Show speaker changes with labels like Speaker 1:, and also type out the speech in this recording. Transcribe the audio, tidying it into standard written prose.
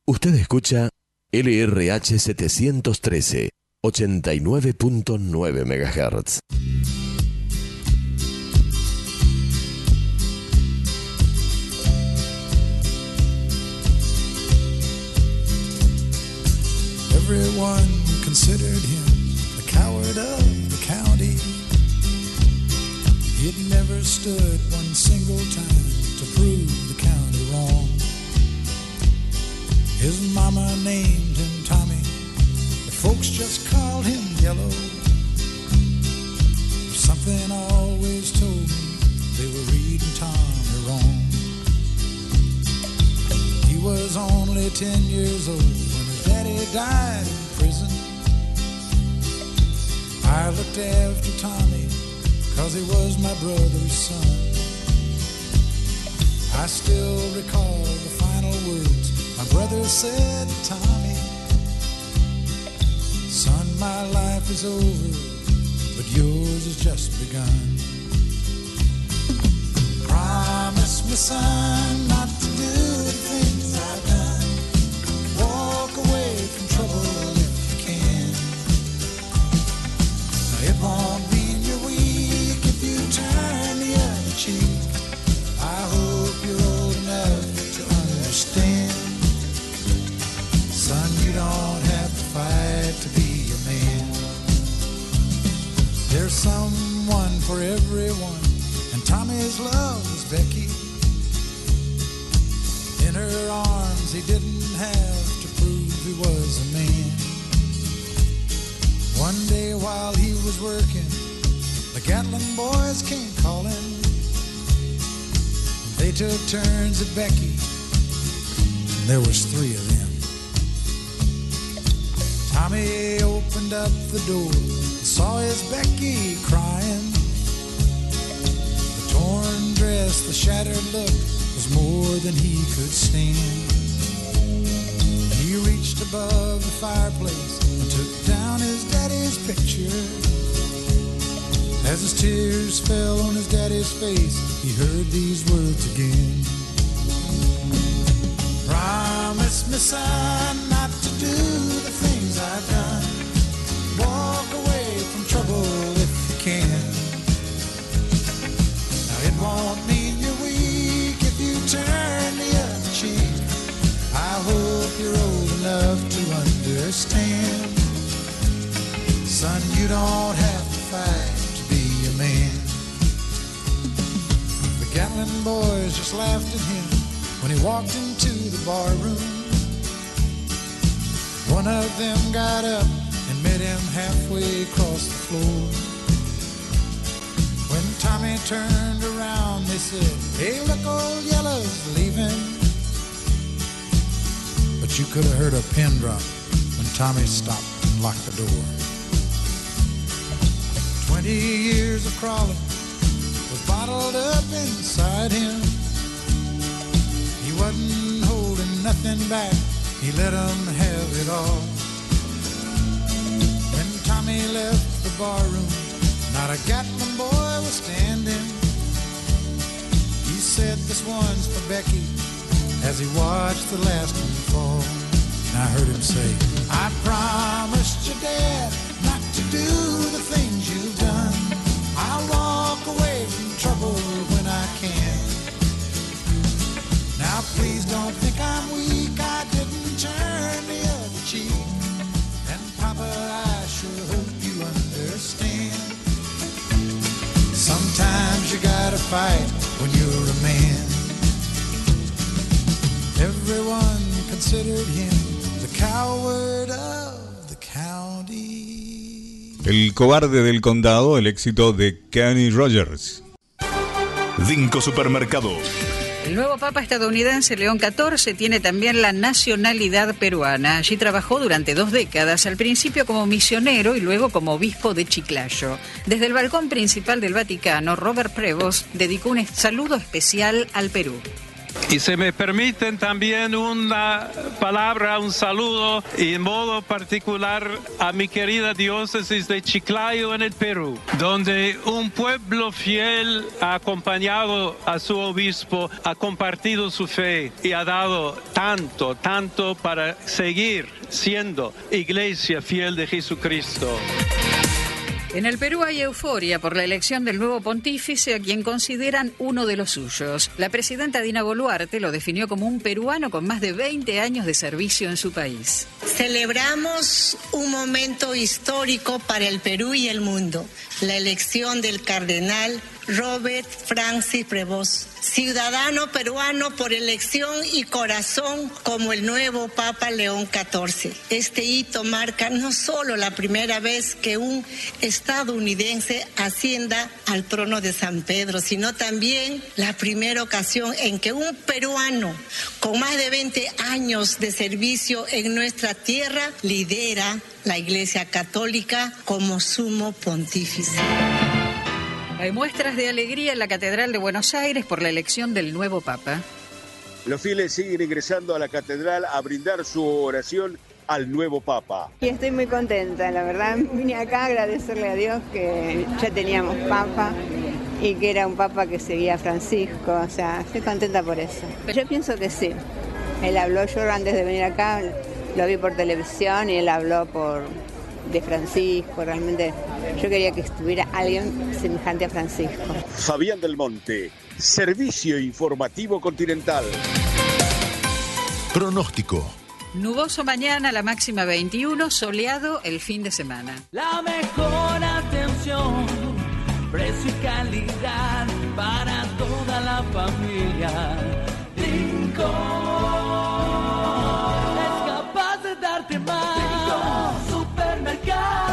Speaker 1: Usted escucha LRH 713, 89.9 MHz.
Speaker 2: Everyone considered him the coward of the county. He'd never stood one single time to prove the county wrong. His mama named him Tommy, the folks just called him Yellow. Something always told me they were reading Tommy wrong. He was only 10 years old when his daddy died in prison. I looked after Tommy 'cause he was my brother's son. I still recall the final words my brother said to Tommy. Son, my life is over, but yours has just begun. Promise me, son, not to do the things I've done. Walk away from trouble if you can. It won't mean you're weak if you turn the other cheek. I hope you're old enough to understand. Son, you don't have to fight to be a man. There's someone for everyone, and Tommy's love was Becky. In her arms he didn't have to prove he was a man. One day while he was working, the Gatlin boys came calling. They took turns at Becky, and there was 3 of them. Tommy opened up the door and saw his Becky crying. The torn dress, the shattered look was more than he could stand. He reached above the fireplace and took down his daddy's picture. As his tears fell on his daddy's face, he heard these words again. Promise me, son, not to do the things I've done. Walk away from trouble if you can. Now it won't mean you're weak if you turn the other cheek. I hope you're old enough to understand. Son, you don't have to fight to be a man. The Gatlin boys just laughed at him when he walked into the bar room. One of them got up and met him halfway across the floor. When Tommy turned around, they said, "Hey, look, old Yellow's leaving." But you could have heard a pin drop when Tommy stopped and locked the door. 20 years of crawling was bottled up inside him. He wasn't holding nothing back, he let them have it all. When Tommy left the bar room, not a Gatlin boy was standing. He said, "This one's for Becky," as he watched the last one fall. And I heard him say, "I promised your dad not to do the things you've done. I'll walk away from trouble when I can. Now please don't think I'm weak, I didn't turn the other cheek. And Papa, I sure hope you understand. Sometimes you gotta fight when you're a man." Everyone considered him the coward of the county.
Speaker 3: El cobarde del condado, el éxito de Kenny Rogers.
Speaker 4: Dinco Supermercado.
Speaker 5: El nuevo papa estadounidense León XIV tiene también la nacionalidad peruana. Allí trabajó durante 2 décadas, al principio como misionero y luego como obispo de Chiclayo. Desde el balcón principal del Vaticano, Robert Prevost dedicó un saludo especial al Perú.
Speaker 6: Y se me permiten también una palabra, un saludo, y en modo particular a mi querida diócesis de Chiclayo en el Perú, donde un pueblo fiel ha acompañado a su obispo, ha compartido su fe y ha dado tanto para seguir siendo iglesia fiel de Jesucristo.
Speaker 5: En el Perú hay euforia por la elección del nuevo pontífice, a quien consideran uno de los suyos. La presidenta Dina Boluarte lo definió como un peruano con más de 20 años de servicio en su país.
Speaker 7: Celebramos un momento histórico para el Perú y el mundo, la elección del cardenal Robert Francis Prevost, ciudadano peruano por elección y corazón como el nuevo Papa León XIV. Este hito marca no solo la primera vez que un estadounidense ascienda al trono de San Pedro, sino también la primera ocasión en que un peruano con más de 20 años de servicio en nuestra tierra lidera la Iglesia Católica como sumo pontífice.
Speaker 5: Hay muestras de alegría en la Catedral de Buenos Aires por la elección del nuevo Papa.
Speaker 8: Los fieles siguen ingresando a la catedral a brindar su oración al nuevo Papa.
Speaker 9: Y estoy muy contenta, la verdad. Vine acá a agradecerle a Dios que ya teníamos Papa y que era un Papa que seguía a Francisco. O sea, estoy contenta por eso. Yo pienso que sí. Él habló, yo antes de venir acá lo vi por televisión y él habló de Francisco. Realmente yo quería que estuviera alguien semejante a Francisco.
Speaker 8: Fabián del Monte, Servicio Informativo Continental.
Speaker 1: Pronóstico.
Speaker 5: Nuboso mañana, la máxima 21, soleado el fin de semana.
Speaker 10: La mejor atención, precio y calidad para toda la familia. Rincón es capaz de darte más. Rincón Supermercado.